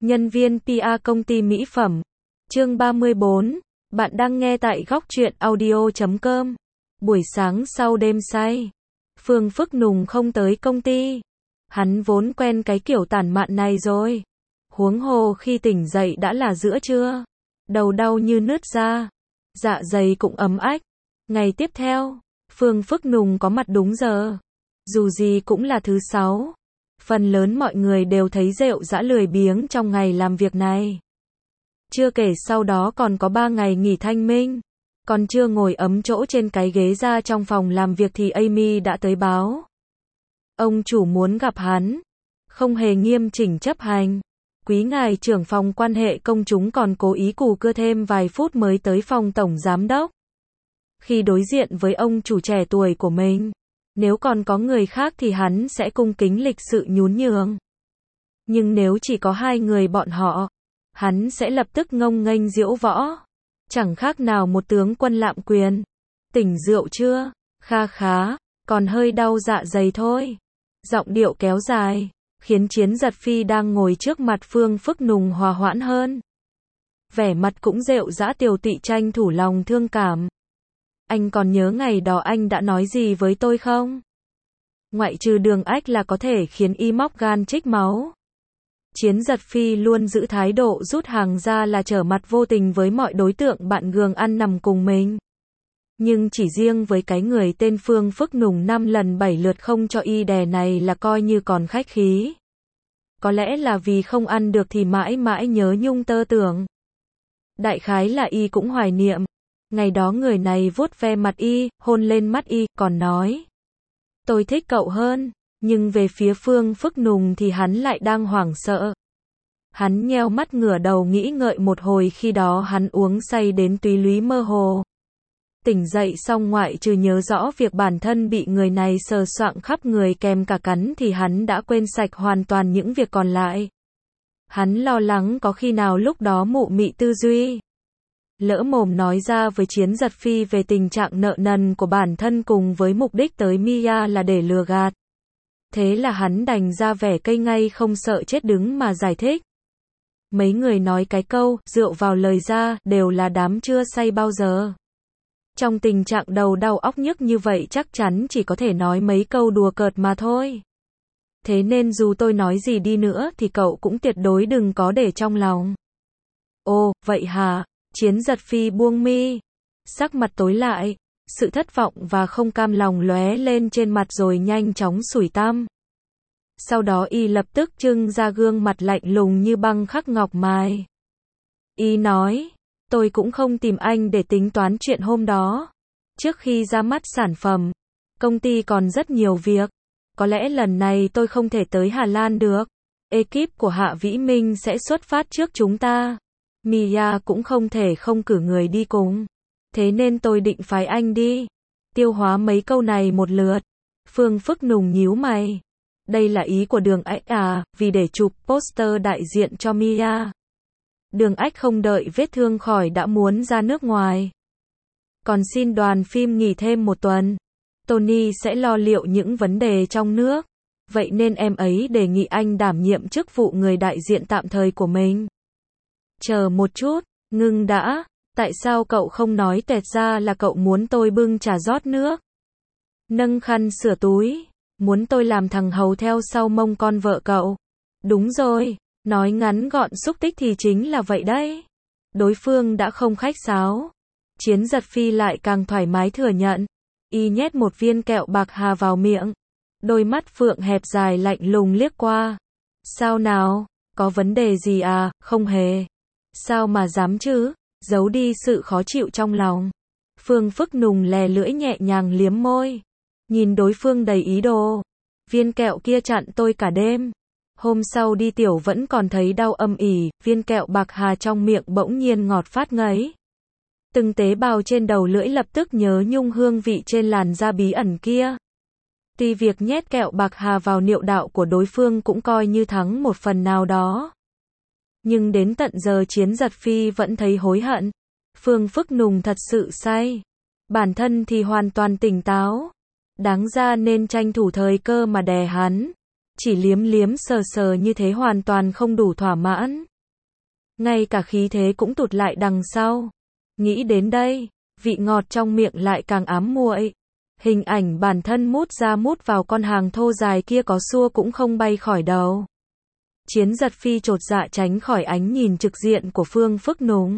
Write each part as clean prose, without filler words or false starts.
Nhân viên PR công ty mỹ phẩm. Chương 34. Bạn đang nghe tại góc truyện audio.com. Buổi sáng sau đêm say, Phương Phức Nùng không tới công ty. Hắn vốn quen cái kiểu tản mạn này rồi. Huống hồ khi tỉnh dậy đã là giữa trưa. Đầu đau như nứt ra. Dạ dày cũng ấm ách. Ngày tiếp theo, Phương Phức Nùng có mặt đúng giờ. Dù gì cũng là thứ sáu. Phần lớn mọi người đều thấy rệu rã lười biếng trong ngày làm việc này. Chưa kể sau đó còn có 3 ngày nghỉ thanh minh. Còn chưa ngồi ấm chỗ trên cái ghế ra trong phòng làm việc thì Amy đã tới báo. Ông chủ muốn gặp hắn. Không hề nghiêm chỉnh chấp hành. Quý ngài trưởng phòng quan hệ công chúng còn cố ý cù cưa thêm vài phút mới tới phòng tổng giám đốc. Khi đối diện với ông chủ trẻ tuổi của mình, nếu còn có người khác thì hắn sẽ cung kính lịch sự nhún nhường. Nhưng nếu chỉ có hai người bọn họ, hắn sẽ lập tức ngông nghênh diễu võ. Chẳng khác nào một tướng quân lạm quyền. Tỉnh rượu chưa? Kha khá, còn hơi đau dạ dày thôi. Giọng điệu kéo dài, khiến Chiến Giật Phi đang ngồi trước mặt Phương Phức Nùng hòa hoãn hơn. Vẻ mặt cũng rệu rã tiều tụy tranh thủ lòng thương cảm. Anh còn nhớ ngày đó anh đã nói gì với tôi không? Ngoại trừ đường ách là có thể khiến y móc gan trích máu. Chiến Giật Phi luôn giữ thái độ rút hàng ra là trở mặt vô tình với mọi đối tượng bạn gường ăn nằm cùng mình. Nhưng chỉ riêng với cái người tên Phương Phức Nùng 5 lần 7 lượt không cho y đè này là coi như còn khách khí. Có lẽ là vì không ăn được thì mãi mãi nhớ nhung tơ tưởng. Đại khái là y cũng hoài niệm. Ngày đó người này vuốt ve mặt y, hôn lên mắt y, còn nói: tôi thích cậu hơn. Nhưng về phía Phương Phức Nùng thì hắn lại đang hoảng sợ. Hắn nheo mắt ngửa đầu nghĩ ngợi một hồi, khi đó hắn uống say đến túy lúy mơ hồ. Tỉnh dậy xong ngoại trừ nhớ rõ việc bản thân bị người này sờ soạng khắp người kèm cả cắn thì hắn đã quên sạch hoàn toàn những việc còn lại. Hắn lo lắng có khi nào lúc đó mụ mị tư duy, lỡ mồm nói ra với Chiến Giật Phi về tình trạng nợ nần của bản thân cùng với mục đích tới Mia là để lừa gạt. Thế là hắn đành ra vẻ cây ngay không sợ chết đứng mà giải thích. Mấy người nói cái câu, rượu vào lời ra, đều là đám chưa say bao giờ. Trong tình trạng đầu đau óc nhức như vậy chắc chắn chỉ có thể nói mấy câu đùa cợt mà thôi. Thế nên dù tôi nói gì đi nữa thì cậu cũng tuyệt đối đừng có để trong lòng. Ồ, vậy hả? Chiến Giật Phi buông mi. Sắc mặt tối lại. Sự thất vọng và không cam lòng lóe lên trên mặt rồi nhanh chóng xủi tăm. Sau đó y lập tức trưng ra gương mặt lạnh lùng như băng khắc ngọc mài. Y nói, tôi cũng không tìm anh để tính toán chuyện hôm đó. Trước khi ra mắt sản phẩm, công ty còn rất nhiều việc. Có lẽ lần này tôi không thể tới Hà Lan được. Ekip của Hạ Vĩ Minh sẽ xuất phát trước chúng ta. Mia cũng không thể không cử người đi cùng. Thế nên tôi định phái anh đi. Tiêu hóa mấy câu này một lượt. Phương Phức Nùng nhíu mày. Đây là ý của Đường Ách à, vì để chụp poster đại diện cho Mia. Đường Ách không đợi vết thương khỏi đã muốn ra nước ngoài. Còn xin đoàn phim nghỉ thêm một tuần. Tony sẽ lo liệu những vấn đề trong nước. Vậy nên em ấy đề nghị anh đảm nhiệm chức vụ người đại diện tạm thời của mình. Chờ một chút, ngưng đã. Tại sao cậu không nói toẹt ra là cậu muốn tôi bưng trà rót nước? Nâng khăn sửa túi. Muốn tôi làm thằng hầu theo sau mông con vợ cậu? Đúng rồi, nói ngắn gọn xúc tích thì chính là vậy đấy. Đối phương đã không khách sáo. Chiến Giật Phi lại càng thoải mái thừa nhận. Y nhét một viên kẹo bạc hà vào miệng. Đôi mắt phượng hẹp dài lạnh lùng liếc qua. Sao nào, có vấn đề gì à? Không hề. Sao mà dám chứ? Giấu đi sự khó chịu trong lòng. Phương Phức Nùng lè lưỡi nhẹ nhàng liếm môi. Nhìn đối phương đầy ý đồ. Viên kẹo kia chặn tôi cả đêm. Hôm sau đi tiểu vẫn còn thấy đau âm ỉ. Viên kẹo bạc hà trong miệng bỗng nhiên ngọt phát ngấy. Từng tế bào trên đầu lưỡi lập tức nhớ nhung hương vị trên làn da bí ẩn kia. Tuy việc nhét kẹo bạc hà vào niệu đạo của đối phương cũng coi như thắng một phần nào đó. Nhưng đến tận giờ Chiến Giật Phi vẫn thấy hối hận. Phương Phức Nùng thật sự say. Bản thân thì hoàn toàn tỉnh táo. Đáng ra nên tranh thủ thời cơ mà đè hắn. Chỉ liếm liếm sờ sờ như thế hoàn toàn không đủ thỏa mãn. ngay cả khí thế cũng tụt lại đằng sau. Nghĩ đến đây, vị ngọt trong miệng lại càng ám muội. Hình ảnh bản thân mút ra mút vào con hàng thô dài kia có xua cũng không bay khỏi đầu. Chiến Giật Phi chột dạ tránh khỏi ánh nhìn trực diện của Phương Phức Nùng.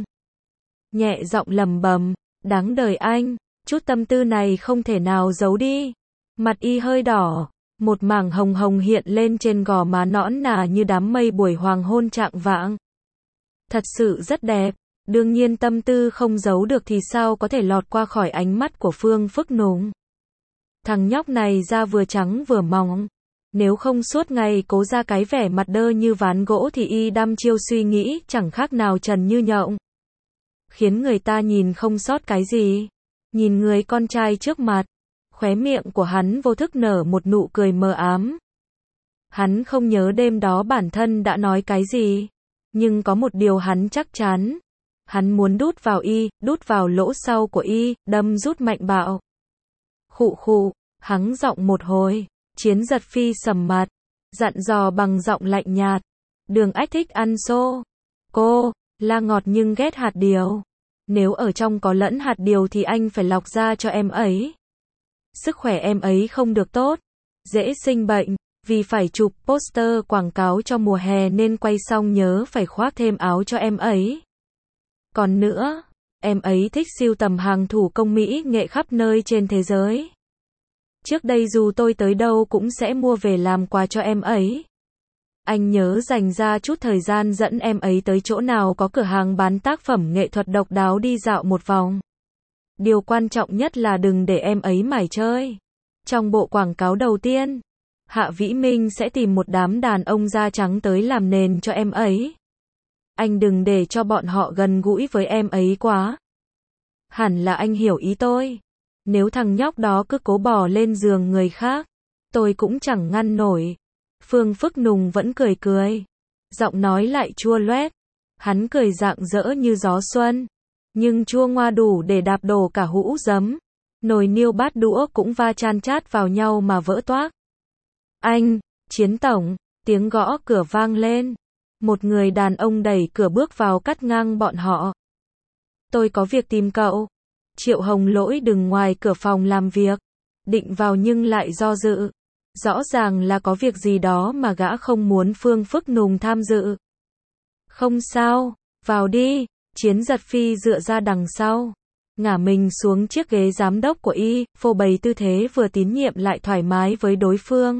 Nhẹ giọng lầm bầm, đáng đời anh, chút tâm tư này không thể nào giấu đi. Mặt y hơi đỏ, một mảng hồng hồng hiện lên trên gò má nõn nà như đám mây buổi hoàng hôn trạng vạng. Thật sự rất đẹp, đương nhiên tâm tư không giấu được thì sao có thể lọt qua khỏi ánh mắt của Phương Phức Nùng. Thằng nhóc này da vừa trắng vừa mỏng, nếu không suốt ngày cố ra cái vẻ mặt đơ như ván gỗ thì y đăm chiêu suy nghĩ chẳng khác nào Trần Như Nhộng. Khiến người ta nhìn không sót cái gì. Nhìn người con trai trước mặt, khóe miệng của hắn vô thức nở một nụ cười mờ ám. Hắn không nhớ đêm đó bản thân đã nói cái gì, nhưng có một điều hắn chắc chắn. Hắn muốn đút vào y, đút vào lỗ sau của y, đâm rút mạnh bạo. Khụ khụ, hắng giọng một hồi, Chiến Giật Phi sầm mặt, dặn dò bằng giọng lạnh nhạt. Đường Ách thích ăn xô. Cô, là ngọt nhưng ghét hạt điều. Nếu ở trong có lẫn hạt điều thì anh phải lọc ra cho em ấy. Sức khỏe em ấy không được tốt, dễ sinh bệnh, vì phải chụp poster quảng cáo cho mùa hè nên quay xong nhớ phải khoác thêm áo cho em ấy. Còn nữa, em ấy thích sưu tầm hàng thủ công mỹ nghệ khắp nơi trên thế giới. Trước đây dù tôi tới đâu cũng sẽ mua về làm quà cho em ấy. Anh nhớ dành ra chút thời gian dẫn em ấy tới chỗ nào có cửa hàng bán tác phẩm nghệ thuật độc đáo đi dạo một vòng. Điều quan trọng nhất là đừng để em ấy mải chơi. Trong bộ quảng cáo đầu tiên, Hạ Vĩ Minh sẽ tìm một đám đàn ông da trắng tới làm nền cho em ấy. Anh đừng để cho bọn họ gần gũi với em ấy quá. Hẳn là anh hiểu ý tôi. Nếu thằng nhóc đó cứ cố bò lên giường người khác, tôi cũng chẳng ngăn nổi. Phương Phức Nùng vẫn cười cười. Giọng nói lại chua loét. Hắn cười rạng rỡ như gió xuân. Nhưng chua ngoa đủ để đạp đổ cả hũ giấm. Nồi niêu bát đũa cũng va chan chát vào nhau mà vỡ toác. Anh, Chiến tổng, tiếng gõ cửa vang lên. Một người đàn ông đẩy cửa bước vào cắt ngang bọn họ. Tôi có việc tìm cậu. Triệu Hồng Lỗi đứng ngoài cửa phòng làm việc. Định vào nhưng lại do dự. Rõ ràng là có việc gì đó mà gã không muốn Phương Phức Nùng tham dự. Không sao, vào đi. Chiến Giật Phi dựa ra đằng sau, ngả mình xuống chiếc ghế giám đốc của y, phô bày tư thế vừa tín nhiệm lại thoải mái với đối phương.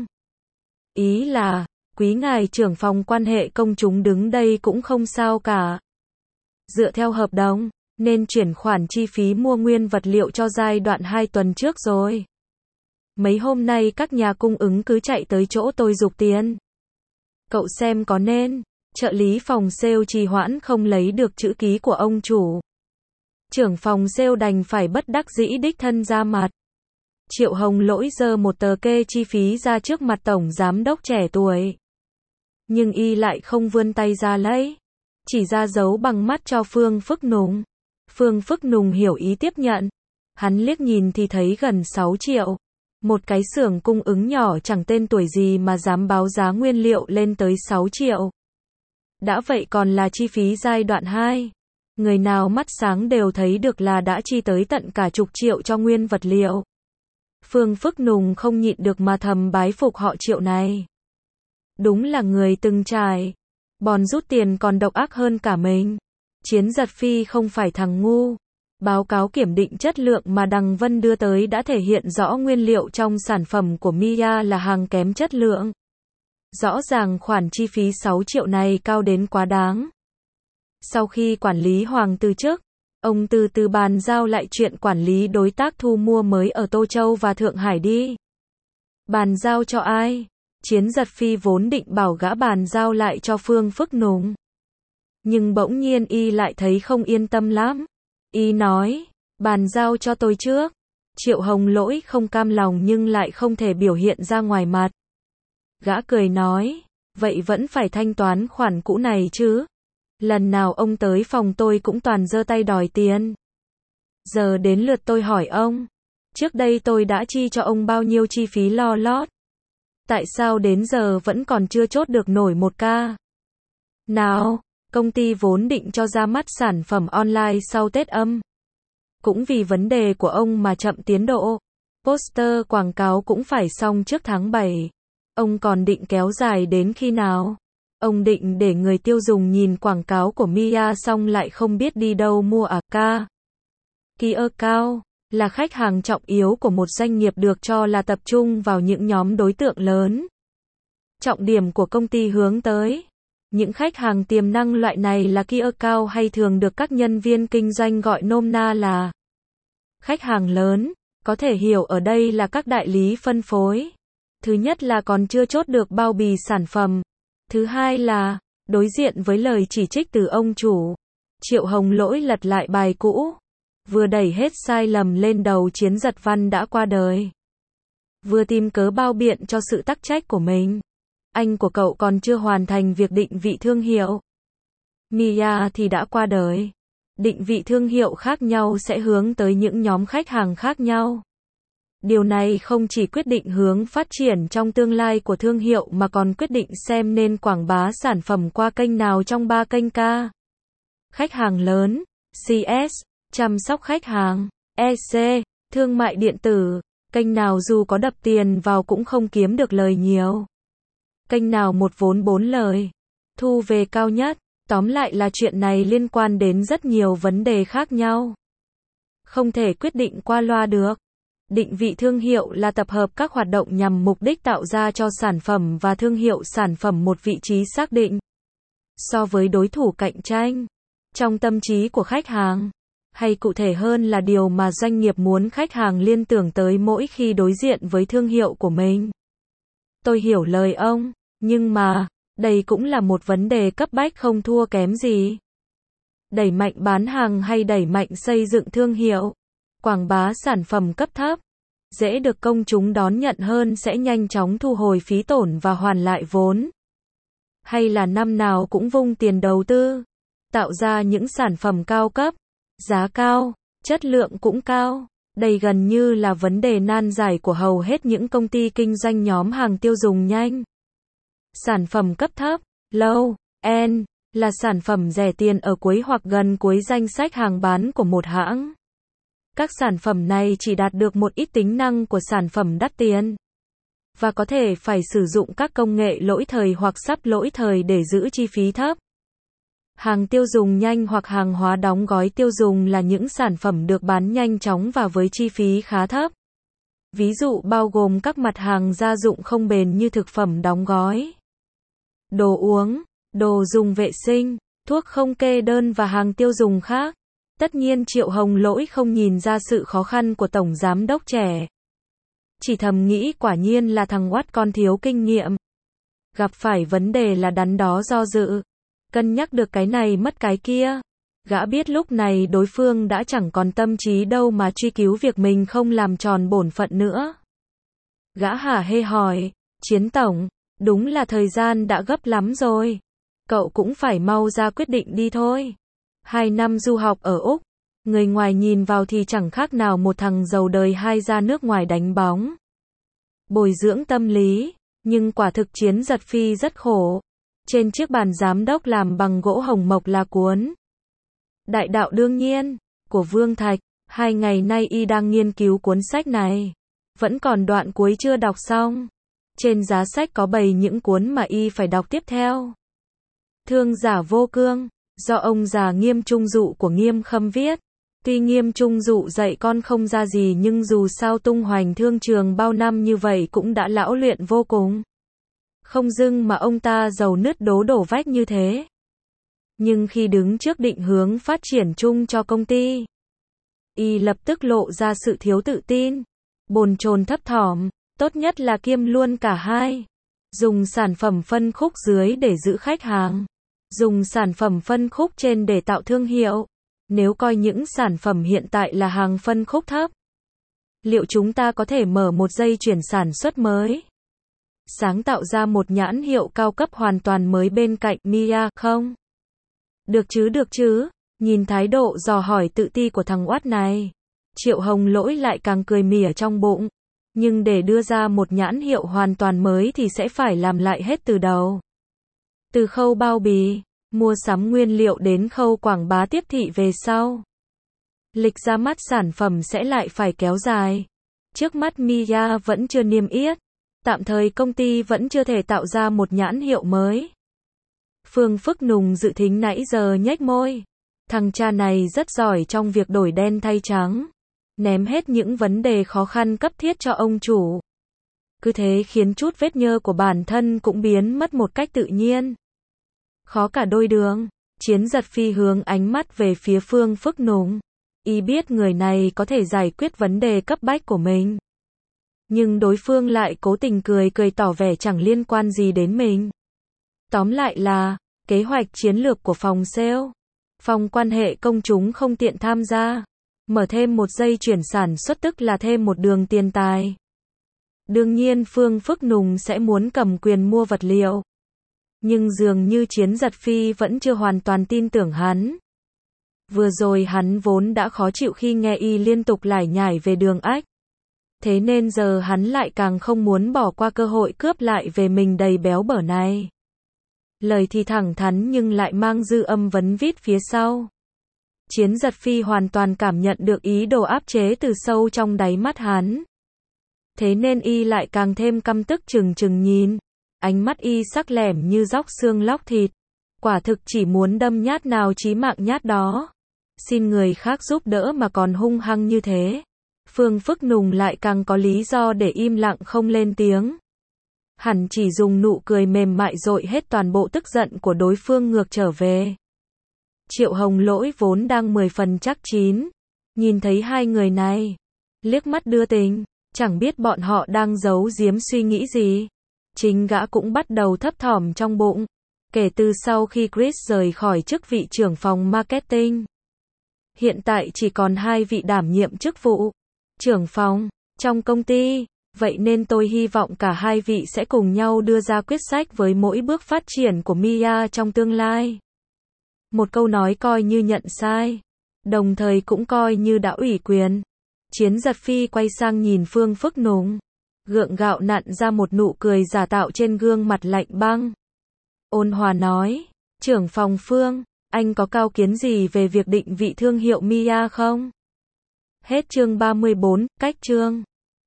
Ý là, quý ngài trưởng phòng quan hệ công chúng đứng đây cũng không sao cả. Dựa theo hợp đồng, nên chuyển khoản chi phí mua nguyên vật liệu cho giai đoạn 2 tuần trước rồi. Mấy hôm nay các nhà cung ứng cứ chạy tới chỗ tôi giục tiền. Cậu xem có nên. Trợ lý phòng sale trì hoãn không lấy được chữ ký của ông chủ. Trưởng phòng sale đành phải bất đắc dĩ đích thân ra mặt. Triệu Hồng Lỗi giơ một tờ kê chi phí ra trước mặt tổng giám đốc trẻ tuổi. Nhưng y lại không vươn tay ra lấy. Chỉ ra dấu bằng mắt cho Phương Phức Nùng. Phương Phức Nùng hiểu ý tiếp nhận. Hắn liếc nhìn thì thấy gần 6 triệu. Một cái xưởng cung ứng nhỏ chẳng tên tuổi gì mà dám báo giá nguyên liệu lên tới 6 triệu. Đã vậy còn là chi phí giai đoạn 2. Người nào mắt sáng đều thấy được là đã chi tới tận cả chục triệu cho nguyên vật liệu. Phương Phức Nùng không nhịn được mà thầm bái phục họ Triệu này. Đúng là người từng trải. Bòn rút tiền còn độc ác hơn cả mình. Chiến Giật Phi không phải thằng ngu. Báo cáo kiểm định chất lượng mà Đằng Vân đưa tới đã thể hiện rõ nguyên liệu trong sản phẩm của Mia là hàng kém chất lượng. Rõ ràng khoản chi phí 6 triệu này cao đến quá đáng. Sau khi quản lý Hoàng từ chức, ông từ từ bàn giao lại chuyện quản lý đối tác thu mua mới ở Tô Châu và Thượng Hải đi. Bàn giao cho ai? Chiến Giật Phi vốn định bảo gã bàn giao lại cho Phương Phức Nùng. Nhưng bỗng nhiên y lại thấy không yên tâm lắm. Y nói, bàn giao cho tôi trước. Triệu Hồng Lỗi không cam lòng nhưng lại không thể biểu hiện ra ngoài mặt. Gã cười nói, vậy vẫn phải thanh toán khoản cũ này chứ. Lần nào ông tới phòng tôi cũng toàn giơ tay đòi tiền. Giờ đến lượt tôi hỏi ông. Trước đây tôi đã chi cho ông bao nhiêu chi phí lo lót? Tại sao đến giờ vẫn còn chưa chốt được nổi 1 ca? Nào, Công ty vốn định cho ra mắt sản phẩm online sau Tết âm. Cũng vì vấn đề của ông mà chậm tiến độ. Poster quảng cáo cũng phải xong trước tháng 7. Ông còn định kéo dài đến khi nào? Ông định để người tiêu dùng nhìn quảng cáo của Mia xong lại không biết đi đâu mua à? Key account là khách hàng trọng yếu của một doanh nghiệp được cho là tập trung vào những nhóm đối tượng lớn. Trọng điểm của công ty hướng tới. Những khách hàng tiềm năng loại này là key account hay thường được các nhân viên kinh doanh gọi nôm na là khách hàng lớn, có thể hiểu ở đây là các đại lý phân phối. Thứ nhất là còn chưa chốt được bao bì sản phẩm. Thứ hai là, đối diện với lời chỉ trích từ ông chủ, Triệu Hồng Lỗi lật lại bài cũ. Vừa đẩy hết sai lầm lên đầu Chiến Giật Văn đã qua đời. Vừa tìm cớ bao biện cho sự tắc trách của mình. Anh của cậu còn chưa hoàn thành việc định vị thương hiệu. Mia thì đã qua đời. Định vị thương hiệu khác nhau sẽ hướng tới những nhóm khách hàng khác nhau. Điều này không chỉ quyết định hướng phát triển trong tương lai của thương hiệu mà còn quyết định xem nên quảng bá sản phẩm qua kênh nào trong 3 kênh K. Khách hàng lớn, CS, chăm sóc khách hàng, EC, thương mại điện tử, kênh nào dù có đập tiền vào cũng không kiếm được lời nhiều. Kênh nào một vốn 4 lời, thu về cao nhất. Tóm lại là chuyện này liên quan đến rất nhiều vấn đề khác nhau. Không thể quyết định qua loa được. Định vị thương hiệu là tập hợp các hoạt động nhằm mục đích tạo ra cho sản phẩm và thương hiệu sản phẩm một vị trí xác định so với đối thủ cạnh tranh trong tâm trí của khách hàng, hay cụ thể hơn là điều mà doanh nghiệp muốn khách hàng liên tưởng tới mỗi khi đối diện với thương hiệu của mình. Tôi hiểu lời ông, nhưng mà đây cũng là một vấn đề cấp bách không thua kém gì. Đẩy mạnh bán hàng hay đẩy mạnh xây dựng thương hiệu, quảng bá sản phẩm cấp thấp, dễ được công chúng đón nhận hơn sẽ nhanh chóng thu hồi phí tổn và hoàn lại vốn. Hay là năm nào cũng vung tiền đầu tư, tạo ra những sản phẩm cao cấp, giá cao, chất lượng cũng cao. Đây gần như là vấn đề nan giải của hầu hết những công ty kinh doanh nhóm hàng tiêu dùng nhanh. Sản phẩm cấp thấp, low end, là sản phẩm rẻ tiền ở cuối hoặc gần cuối danh sách hàng bán của một hãng. Các sản phẩm này chỉ đạt được một ít tính năng của sản phẩm đắt tiền, và có thể phải sử dụng các công nghệ lỗi thời hoặc sắp lỗi thời để giữ chi phí thấp. Hàng tiêu dùng nhanh hoặc hàng hóa đóng gói tiêu dùng là những sản phẩm được bán nhanh chóng và với chi phí khá thấp. Ví dụ bao gồm các mặt hàng gia dụng không bền như thực phẩm đóng gói, đồ uống, đồ dùng vệ sinh, thuốc không kê đơn và hàng tiêu dùng khác. Tất nhiên Triệu Hồng Lỗi không nhìn ra sự khó khăn của tổng giám đốc trẻ. Chỉ thầm nghĩ quả nhiên là thằng oắt con thiếu kinh nghiệm. Gặp phải vấn đề là đắn đo do dự, cân nhắc được cái này mất cái kia. Gã biết lúc này đối phương đã chẳng còn tâm trí đâu mà truy cứu việc mình không làm tròn bổn phận nữa. Gã hả hê hỏi, Chiến tổng, đúng là thời gian đã gấp lắm rồi. Cậu cũng phải mau ra quyết định đi thôi. 2 năm du học ở Úc, người ngoài nhìn vào thì chẳng khác nào một thằng giàu đời hai ra nước ngoài đánh bóng, bồi dưỡng tâm lý, nhưng quả thực Chiến Giật Phi rất khổ. Trên chiếc bàn giám đốc làm bằng gỗ hồng mộc là cuốn Đại đạo đương nhiên của Vương Thạch. 2 ngày nay y đang nghiên cứu cuốn sách này, vẫn còn đoạn cuối chưa đọc xong. Trên giá sách có bày những cuốn mà y phải đọc tiếp theo. Thương giả vô cương, do ông già Nghiêm Trung Dụ của Nghiêm Khâm viết. Tuy Nghiêm Trung Dụ dạy con không ra gì nhưng dù sao tung hoành thương trường bao năm như vậy cũng đã lão luyện vô cùng. Không dưng mà ông ta giàu nứt đố đổ vách như thế. Nhưng khi đứng trước định hướng phát triển chung cho công ty, y lập tức lộ ra sự thiếu tự tin, bồn chồn thấp thỏm, tốt nhất là kiêm luôn cả hai. Dùng sản phẩm phân khúc dưới để giữ khách hàng, dùng sản phẩm phân khúc trên để tạo thương hiệu. Nếu coi những sản phẩm hiện tại là hàng phân khúc thấp, liệu chúng ta có thể mở một dây chuyển sản xuất mới, sáng tạo ra một nhãn hiệu cao cấp hoàn toàn mới bên cạnh Mia không? Được chứ, nhìn thái độ dò hỏi tự ti của thằng oát này, Triệu Hồng Lỗi lại càng cười mỉa trong bụng. Nhưng để đưa ra một nhãn hiệu hoàn toàn mới thì sẽ phải làm lại hết từ đầu. Từ khâu bao bì, mua sắm nguyên liệu đến khâu quảng bá tiếp thị về sau. Lịch ra mắt sản phẩm sẽ lại phải kéo dài. Trước mắt Mia vẫn chưa niêm yết. Tạm thời công ty vẫn chưa thể tạo ra một nhãn hiệu mới. Phương Phức Nùng dự thính nãy giờ nhếch môi. Thằng cha này rất giỏi trong việc đổi đen thay trắng. Ném hết những vấn đề khó khăn cấp thiết cho ông chủ. Cứ thế khiến chút vết nhơ của bản thân cũng biến mất một cách tự nhiên. Khó cả đôi đường. Chiến Giật Phi hướng ánh mắt về phía Phương Phức Nùng. Y biết người này có thể giải quyết vấn đề cấp bách của mình. Nhưng đối phương lại cố tình cười cười tỏ vẻ chẳng liên quan gì đến mình. Tóm lại là, kế hoạch chiến lược của phòng sale. Phòng quan hệ công chúng không tiện tham gia. Mở thêm một dây chuyển sản xuất tức là thêm một đường tiền tài. Đương nhiên Phương Phức Nùng sẽ muốn cầm quyền mua vật liệu. Nhưng dường như Chiến Giật Phi vẫn chưa hoàn toàn tin tưởng hắn. Vừa rồi hắn vốn đã khó chịu khi nghe y liên tục lải nhải về Đường Ách. Thế nên giờ hắn lại càng không muốn bỏ qua cơ hội cướp lại về mình đầy béo bở này. Lời thì thẳng thắn nhưng lại mang dư âm vấn vít phía sau. Chiến Giật Phi hoàn toàn cảm nhận được ý đồ áp chế từ sâu trong đáy mắt hắn. Thế nên y lại càng thêm căm tức trừng trừng nhìn. Ánh mắt y sắc lẻm như róc xương lóc thịt. Quả thực chỉ muốn đâm nhát nào chí mạng nhát đó. Xin người khác giúp đỡ mà còn hung hăng như thế. Phương Phức Nùng lại càng có lý do để im lặng không lên tiếng. Hẳn chỉ dùng nụ cười mềm mại dội hết toàn bộ tức giận của đối phương ngược trở về. Triệu Hồng Lỗi vốn đang 10 phần chắc chín. Nhìn thấy hai người này. Liếc mắt đưa tình. Chẳng biết bọn họ đang giấu giếm suy nghĩ gì. Chính gã cũng bắt đầu thấp thỏm trong bụng. Kể từ sau khi Chris rời khỏi chức vị trưởng phòng marketing. Hiện tại chỉ còn 2 vị đảm nhiệm chức vụ trưởng phòng trong công ty. Vậy nên tôi hy vọng cả hai vị sẽ cùng nhau đưa ra quyết sách với mỗi bước phát triển của Mia trong tương lai. Một câu nói coi như nhận sai. Đồng thời cũng coi như đã ủy quyền. Chiến Giật Phi quay sang nhìn Phương Phức Nùng. Gượng gạo nặn ra một nụ cười giả tạo trên gương mặt lạnh băng. Ôn hòa nói. Trưởng phòng Phương, anh có cao kiến gì về việc định vị thương hiệu Mia không? Hết chương 34, cách chương.